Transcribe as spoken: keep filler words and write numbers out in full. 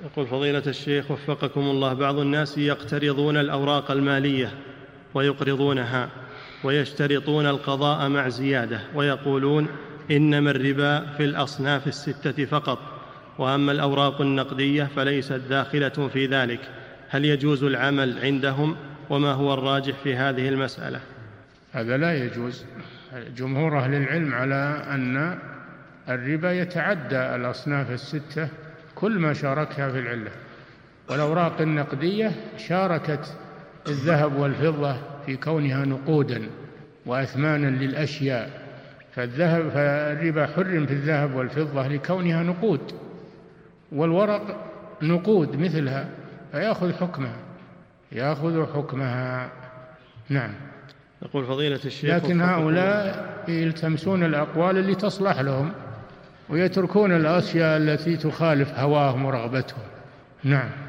يقول فضيلة الشيخ وفقكم الله، بعض الناس يقترضون الأوراق المالية ويقرضونها ويشترطون القضاء مع زيادة، ويقولون إنما الربا في الأصناف الستة فقط، وأما الأوراق النقدية فليست داخلة في ذلك، هل يجوز العمل عندهم؟ وما هو الراجح في هذه المسألة؟ هذا لا يجوز. جمهور أهل العلم على أن الربا يتعدى الأصناف الستة كل ما شاركها في العلة. والأوراق النقدية شاركت الذهب والفضة في كونها نقودا وأثمانا للأشياء، فالذهب فالربا حرم في الذهب والفضة لكونها نقود، والورق نقود مثلها فيأخذ حكمها يأخذ حكمها نعم. يقول فضيلة الشيخ لكن هؤلاء يلتمسون الأقوال اللي تصلح لهم ويتركون الأشياء التي تخالف هواهم ورغبتهم. نعم.